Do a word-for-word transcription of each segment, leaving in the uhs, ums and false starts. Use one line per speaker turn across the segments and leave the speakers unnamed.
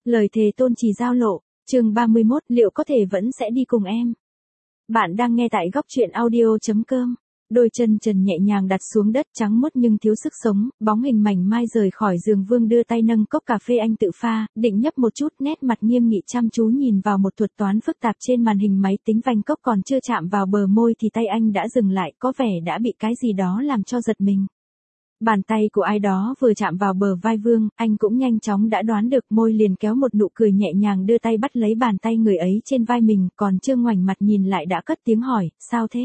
Lời thề tôn trì giao lộ, chương ba mươi mốt, liệu có thể vẫn sẽ đi cùng em? Bạn đang nghe tại góc truyện audio.com. Đôi chân trần nhẹ nhàng đặt xuống đất trắng muốt nhưng thiếu sức sống, bóng hình mảnh mai rời khỏi giường. Vương đưa tay nâng cốc cà phê anh tự pha, định nhấp một chút, nét mặt nghiêm nghị chăm chú nhìn vào một thuật toán phức tạp trên màn hình máy tính. Vành cốc còn chưa chạm vào bờ môi thì tay anh đã dừng lại, có vẻ đã bị cái gì đó làm cho giật mình. Bàn tay của ai đó vừa chạm vào bờ vai Vương, anh cũng nhanh chóng đã đoán được, môi liền kéo một nụ cười nhẹ nhàng, đưa tay bắt lấy bàn tay người ấy trên vai mình, còn chưa ngoảnh mặt nhìn lại đã cất tiếng hỏi, sao thế?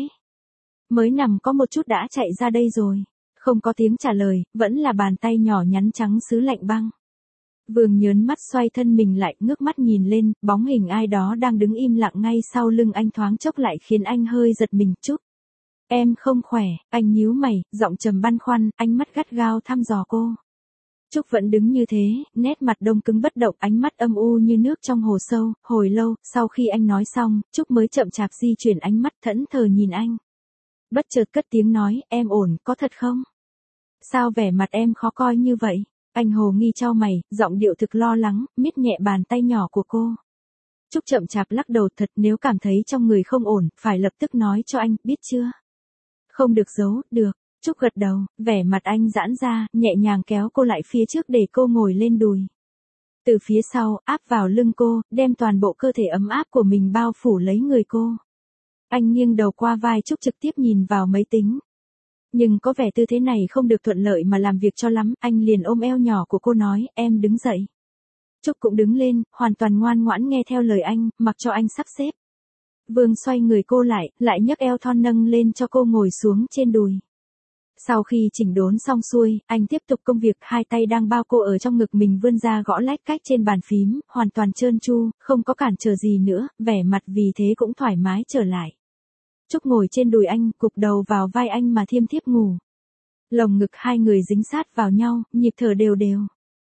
Mới nằm có một chút đã chạy ra đây rồi. Không có tiếng trả lời, vẫn là bàn tay nhỏ nhắn trắng sứ lạnh băng. Vương nhớn mắt xoay thân mình lại, ngước mắt nhìn lên, bóng hình ai đó đang đứng im lặng ngay sau lưng anh thoáng chốc lại khiến anh hơi giật mình. Chút. Em không khỏe, anh nhíu mày, giọng trầm băn khoăn, ánh mắt gắt gao thăm dò cô. Trúc vẫn đứng như thế, nét mặt đông cứng bất động, ánh mắt âm u như nước trong hồ sâu. Hồi lâu, sau khi anh nói xong, Trúc mới chậm chạp di chuyển ánh mắt thẫn thờ nhìn anh. Bất chợt cất tiếng nói, em ổn, có thật không? Sao vẻ mặt em khó coi như vậy? Anh hồ nghi chau mày, giọng điệu thực lo lắng, miết nhẹ bàn tay nhỏ của cô. Trúc chậm chạp lắc đầu, thật, nếu cảm thấy trong người không ổn, phải lập tức nói cho anh, biết chưa? Không được giấu, được. Trúc gật đầu, vẻ mặt anh giãn ra, nhẹ nhàng kéo cô lại phía trước để cô ngồi lên đùi. Từ phía sau, áp vào lưng cô, đem toàn bộ cơ thể ấm áp của mình bao phủ lấy người cô. Anh nghiêng đầu qua vai Trúc, trực tiếp nhìn vào máy tính. Nhưng có vẻ tư thế này không được thuận lợi mà làm việc cho lắm, anh liền ôm eo nhỏ của cô nói, em đứng dậy. Trúc cũng đứng lên, hoàn toàn ngoan ngoãn nghe theo lời anh, mặc cho anh sắp xếp. Vương xoay người cô lại, lại nhấc eo thon nâng lên cho cô ngồi xuống trên đùi. Sau khi chỉnh đốn xong xuôi, anh tiếp tục công việc, hai tay đang bao cô ở trong ngực mình vươn ra gõ lách cách trên bàn phím, hoàn toàn trơn tru, không có cản trở gì nữa, vẻ mặt vì thế cũng thoải mái trở lại. Trúc ngồi trên đùi anh, cụp đầu vào vai anh mà thiêm thiếp ngủ. Lồng ngực hai người dính sát vào nhau, nhịp thở đều đều.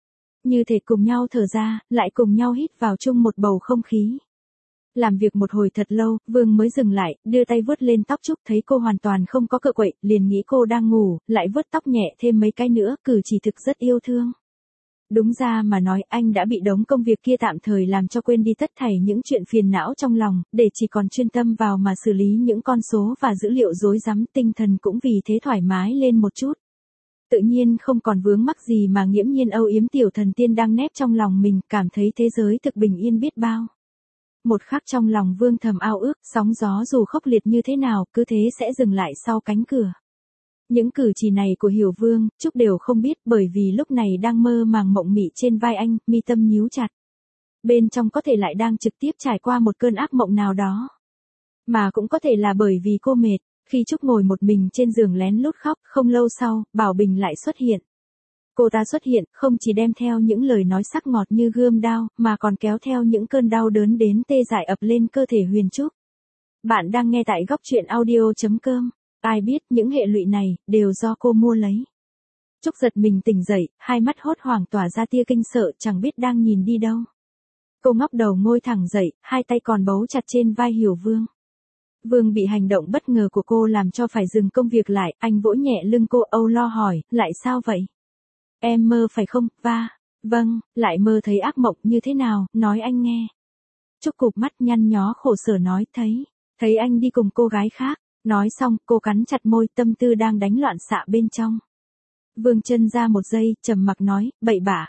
Như thể cùng nhau thở ra, lại cùng nhau hít vào chung một bầu không khí. Làm việc một hồi thật lâu, Vương mới dừng lại, đưa tay vuốt lên tóc Trúc, thấy cô hoàn toàn không có cựa quậy, liền nghĩ cô đang ngủ, lại vuốt tóc nhẹ thêm mấy cái nữa, cử chỉ thực rất yêu thương. Đúng ra mà nói, anh đã bị đống công việc kia tạm thời làm cho quên đi tất thảy những chuyện phiền não trong lòng, để chỉ còn chuyên tâm vào mà xử lý những con số và dữ liệu rối rắm, tinh thần cũng vì thế thoải mái lên một chút. Tự nhiên không còn vướng mắc gì mà nghiễm nhiên âu yếm tiểu thần tiên đang nép trong lòng mình, cảm thấy thế giới thực bình yên biết bao. Một khắc trong lòng Vương thầm ao ước, sóng gió dù khốc liệt như thế nào, cứ thế sẽ dừng lại sau cánh cửa. Những cử chỉ này của Hiểu Vương, Trúc đều không biết, bởi vì lúc này đang mơ màng mộng mị trên vai anh, mi tâm nhíu chặt. Bên trong có thể lại đang trực tiếp trải qua một cơn ác mộng nào đó. Mà cũng có thể là bởi vì cô mệt, khi Trúc ngồi một mình trên giường lén lút khóc, không lâu sau, Bảo Bình lại xuất hiện. Cô ta xuất hiện, không chỉ đem theo những lời nói sắc ngọt như gươm đao, mà còn kéo theo những cơn đau đớn đến tê dại ập lên cơ thể Huyền Trúc. Bạn đang nghe tại góc truyện audio.com. Ai biết những hệ lụy này, đều do cô mua lấy. Trúc giật mình tỉnh dậy, hai mắt hốt hoảng tỏa ra tia kinh sợ, chẳng biết đang nhìn đi đâu. Cô ngóc đầu ngồi thẳng dậy, hai tay còn bấu chặt trên vai Hiểu Vương. Vương bị hành động bất ngờ của cô làm cho phải dừng công việc lại, anh vỗ nhẹ lưng cô, âu lo hỏi, lại sao vậy? Em mơ phải không, va? Vâng, lại mơ thấy ác mộng như thế nào, nói anh nghe. Trúc cụp mắt nhăn nhó khổ sở nói, thấy, thấy anh đi cùng cô gái khác. Nói xong, cô cắn chặt môi, tâm tư đang đánh loạn xạ bên trong. Vương chân ra một giây, trầm mặc nói, bậy bạ.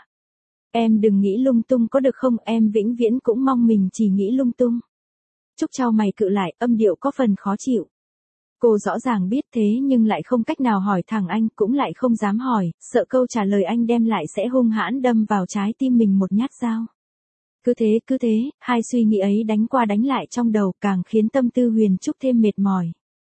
Em đừng nghĩ lung tung có được không, em vĩnh viễn cũng mong mình chỉ nghĩ lung tung. Trúc chau mày cự lại, âm điệu có phần khó chịu. Cô rõ ràng biết thế nhưng lại không cách nào hỏi thẳng anh, cũng lại không dám hỏi, sợ câu trả lời anh đem lại sẽ hung hãn đâm vào trái tim mình một nhát dao. Cứ thế, cứ thế, hai suy nghĩ ấy đánh qua đánh lại trong đầu, càng khiến tâm tư Huyền Trúc thêm mệt mỏi.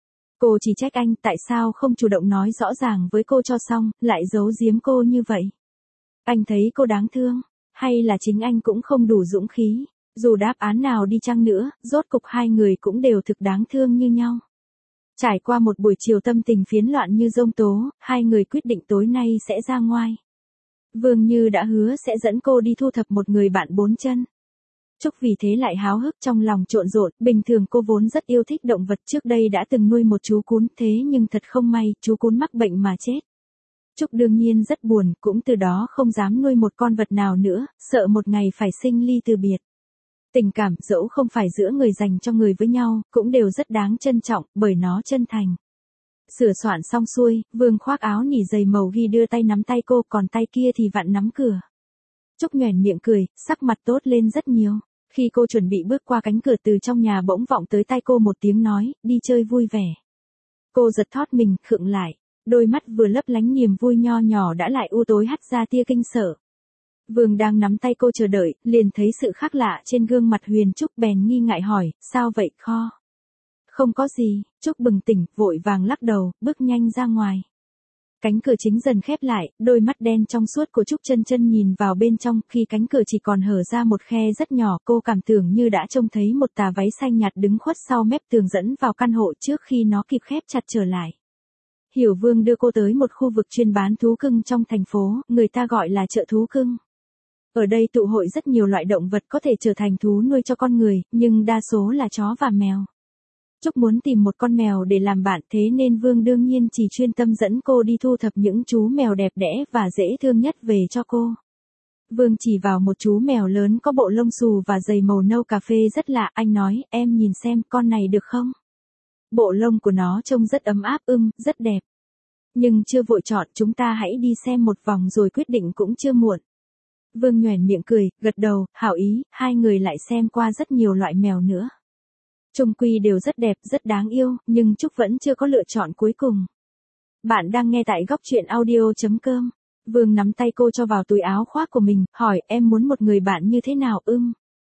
Cô chỉ trách anh, tại sao không chủ động nói rõ ràng với cô cho xong, lại giấu giếm cô như vậy. Anh thấy cô đáng thương, hay là chính anh cũng không đủ dũng khí, dù đáp án nào đi chăng nữa, rốt cục hai người cũng đều thực đáng thương như nhau. Trải qua một buổi chiều tâm tình phiến loạn như giông tố, hai người quyết định tối nay sẽ ra ngoài. Vương như đã hứa sẽ dẫn cô đi thu thập một người bạn bốn chân. Trúc vì thế lại háo hức trong lòng trộn rộn, bình thường cô vốn rất yêu thích động vật, trước đây đã từng nuôi một chú cún, thế nhưng thật không may, chú cún mắc bệnh mà chết. Trúc đương nhiên rất buồn, cũng từ đó không dám nuôi một con vật nào nữa, sợ một ngày phải sinh ly từ biệt. Tình cảm dẫu không phải giữa người dành cho người với nhau, cũng đều rất đáng trân trọng, bởi nó chân thành. Sửa soạn xong xuôi, Vương khoác áo nỉ dày màu ghi đưa tay nắm tay cô, còn tay kia thì vặn nắm cửa. Trúc nhoẻn miệng cười, sắc mặt tốt lên rất nhiều. Khi cô chuẩn bị bước qua cánh cửa, từ trong nhà bỗng vọng tới tai cô một tiếng nói, đi chơi vui vẻ. Cô giật thót mình, khựng lại. Đôi mắt vừa lấp lánh niềm vui nho nhỏ đã lại u tối hắt ra tia kinh sợ. Vương đang nắm tay cô chờ đợi, liền thấy sự khác lạ trên gương mặt Huyền Trúc, bèn nghi ngại hỏi, sao vậy Kho? Không có gì, Trúc bừng tỉnh, vội vàng lắc đầu, bước nhanh ra ngoài. Cánh cửa chính dần khép lại, đôi mắt đen trong suốt của Trúc chân chân nhìn vào bên trong, khi cánh cửa chỉ còn hở ra một khe rất nhỏ, cô cảm tưởng như đã trông thấy một tà váy xanh nhạt đứng khuất sau mép tường dẫn vào căn hộ trước khi nó kịp khép chặt trở lại. Hiểu Vương đưa cô tới một khu vực chuyên bán thú cưng trong thành phố, người ta gọi là chợ thú cưng. Ở đây tụ hội rất nhiều loại động vật có thể trở thành thú nuôi cho con người, nhưng đa số là chó và mèo. Trúc muốn tìm một con mèo để làm bạn, thế nên Vương đương nhiên chỉ chuyên tâm dẫn cô đi thu thập những chú mèo đẹp đẽ và dễ thương nhất về cho cô. Vương chỉ vào một chú mèo lớn có bộ lông xù và dày màu nâu cà phê rất lạ, anh nói, em nhìn xem con này được không? Bộ lông của nó trông rất ấm áp, ưm, rất đẹp. Nhưng chưa vội chọn, chúng ta hãy đi xem một vòng rồi quyết định cũng chưa muộn. Vương nhoẻn miệng cười, gật đầu, hảo ý, hai người lại xem qua rất nhiều loại mèo nữa. Chung quy đều rất đẹp, rất đáng yêu, nhưng Trúc vẫn chưa có lựa chọn cuối cùng. Bạn đang nghe tại góc truyện audio chấm com. Vương nắm tay cô cho vào túi áo khoác của mình, hỏi, em muốn một người bạn như thế nào ưng?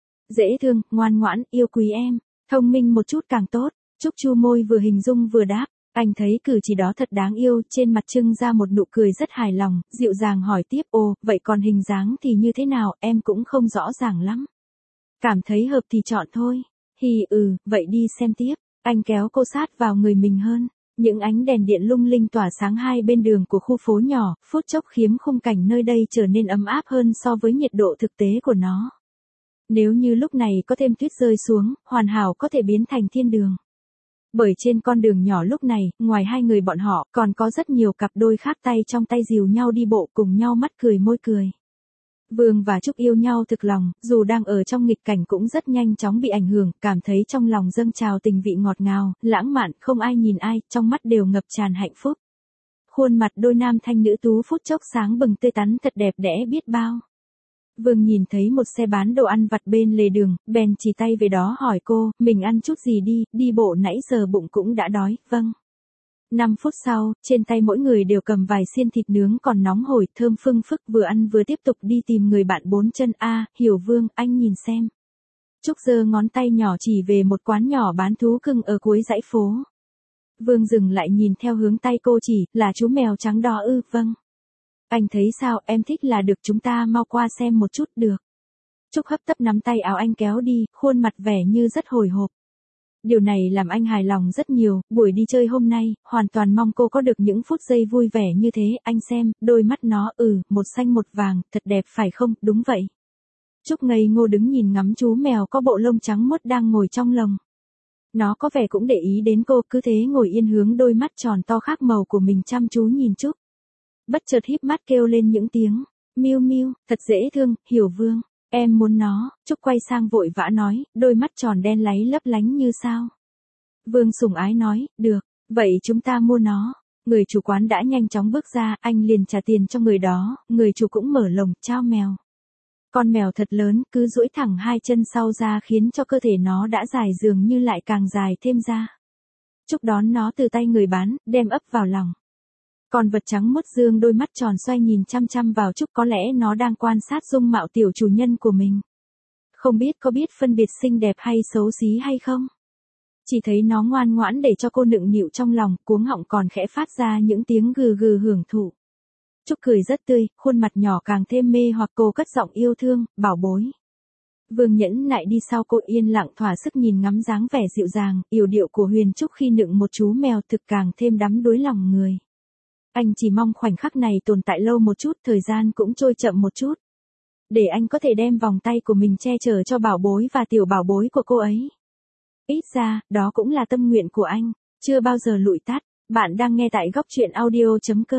Dễ thương, ngoan ngoãn, yêu quý em, thông minh một chút càng tốt. Trúc chu môi vừa hình dung vừa đáp. Anh thấy cử chỉ đó thật đáng yêu, trên mặt trưng ra một nụ cười rất hài lòng, dịu dàng hỏi tiếp, ồ, vậy còn hình dáng thì như thế nào, em cũng không rõ ràng lắm. Cảm thấy hợp thì chọn thôi. Hì ừ, vậy đi xem tiếp. Anh kéo cô sát vào người mình hơn. Những ánh đèn điện lung linh tỏa sáng hai bên đường của khu phố nhỏ, phút chốc khiến khung cảnh nơi đây trở nên ấm áp hơn so với nhiệt độ thực tế của nó. Nếu như lúc này có thêm tuyết rơi xuống, hoàn hảo có thể biến thành thiên đường. Bởi trên con đường nhỏ lúc này, ngoài hai người bọn họ, còn có rất nhiều cặp đôi khác tay trong tay dìu nhau đi bộ cùng nhau mắt cười môi cười. Vương và Trúc yêu nhau thực lòng, dù đang ở trong nghịch cảnh cũng rất nhanh chóng bị ảnh hưởng, cảm thấy trong lòng dâng trào tình vị ngọt ngào, lãng mạn, không ai nhìn ai, trong mắt đều ngập tràn hạnh phúc. Khuôn mặt đôi nam thanh nữ tú phút chốc sáng bừng tươi tắn thật đẹp đẽ biết bao. Vương nhìn thấy một xe bán đồ ăn vặt bên lề đường, bèn chỉ tay về đó hỏi cô, mình ăn chút gì đi, đi bộ nãy giờ bụng cũng đã đói, vâng. Năm phút sau, trên tay mỗi người đều cầm vài xiên thịt nướng còn nóng hổi, thơm phưng phức, vừa ăn vừa tiếp tục đi tìm người bạn bốn chân. A, Hiểu Vương, anh nhìn xem. Trúc giơ ngón tay nhỏ chỉ về một quán nhỏ bán thú cưng ở cuối dãy phố. Vương dừng lại nhìn theo hướng tay cô chỉ, là chú mèo trắng đó ư, vâng. Anh thấy sao, em thích là được, chúng ta mau qua xem một chút được. Trúc hấp tấp nắm tay áo anh kéo đi, khuôn mặt vẻ như rất hồi hộp. Điều này làm anh hài lòng rất nhiều, buổi đi chơi hôm nay, hoàn toàn mong cô có được những phút giây vui vẻ như thế, anh xem, đôi mắt nó, ừ, một xanh một vàng, thật đẹp phải không, đúng vậy. Trúc ngây ngô đứng nhìn ngắm chú mèo có bộ lông trắng muốt đang ngồi trong lồng. Nó có vẻ cũng để ý đến cô, cứ thế ngồi yên hướng đôi mắt tròn to khác màu của mình chăm chú nhìn Trúc. Bất chợt híp mắt kêu lên những tiếng, miu miu, thật dễ thương, Hiểu Vương. Em muốn nó, Trúc quay sang vội vã nói, đôi mắt tròn đen láy lấp lánh như sao. Vương sủng ái nói, được, vậy chúng ta mua nó. Người chủ quán đã nhanh chóng bước ra, anh liền trả tiền cho người đó, người chủ cũng mở lồng, trao mèo. Con mèo thật lớn, cứ duỗi thẳng hai chân sau ra khiến cho cơ thể nó đã dài dường như lại càng dài thêm ra. Trúc đón nó từ tay người bán, đem ấp vào lòng. Con vật trắng muốt dương đôi mắt tròn xoay nhìn chăm chăm vào Trúc, có lẽ nó đang quan sát dung mạo tiểu chủ nhân của mình. Không biết có biết phân biệt xinh đẹp hay xấu xí hay không? Chỉ thấy nó ngoan ngoãn để cho cô nựng nịu trong lòng, cuống họng còn khẽ phát ra những tiếng gừ gừ hưởng thụ. Trúc cười rất tươi, khuôn mặt nhỏ càng thêm mê hoặc, cô cất giọng yêu thương, bảo bối. Vương nhẫn nại đi sau cô, yên lặng thỏa sức nhìn ngắm dáng vẻ dịu dàng, yểu điệu của Huyền Trúc khi nựng một chú mèo, thực càng thêm đắm đuối lòng người. Anh chỉ mong khoảnh khắc này tồn tại lâu một chút, thời gian cũng trôi chậm một chút. Để anh có thể đem vòng tay của mình che chở cho bảo bối và tiểu bảo bối của cô ấy. Ít ra, đó cũng là tâm nguyện của anh, chưa bao giờ lụi tắt. Bạn đang nghe tại góc truyện audio chấm com.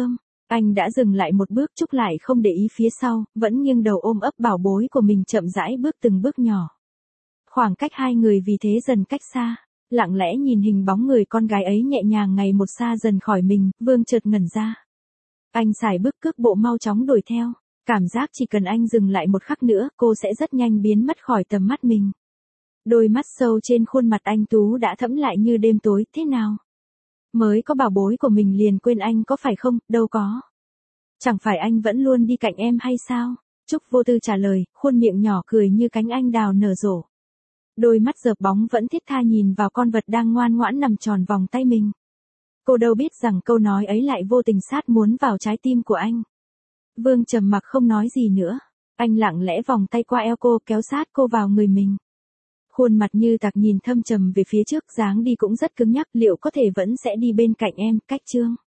Anh đã dừng lại một bước, Trúc lại không để ý phía sau, vẫn nghiêng đầu ôm ấp bảo bối của mình chậm rãi bước từng bước nhỏ. Khoảng cách hai người vì thế dần cách xa, lặng lẽ nhìn hình bóng người con gái ấy nhẹ nhàng ngày một xa dần khỏi mình, Vương chợt ngẩn ra. Anh sải bước cước bộ mau chóng đuổi theo, cảm giác chỉ cần anh dừng lại một khắc nữa, cô sẽ rất nhanh biến mất khỏi tầm mắt mình. Đôi mắt sâu trên khuôn mặt anh Tú đã thẫm lại như đêm tối, thế nào? Mới có bảo bối của mình liền quên anh có phải không? Đâu có. Chẳng phải anh vẫn luôn đi cạnh em hay sao? Trúc vô tư trả lời, khuôn miệng nhỏ cười như cánh anh đào nở rộ. Đôi mắt dợp bóng vẫn thiết tha nhìn vào con vật đang ngoan ngoãn nằm tròn vòng tay mình. Cô đâu biết rằng câu nói ấy lại vô tình sát muốn vào trái tim của anh. Vương trầm mặc không nói gì nữa. Anh lặng lẽ vòng tay qua eo cô, kéo sát cô vào người mình. Khuôn mặt như tạc nhìn thâm trầm về phía trước, dáng đi cũng rất cứng nhắc, liệu có thể vẫn sẽ đi bên cạnh em, cách chương.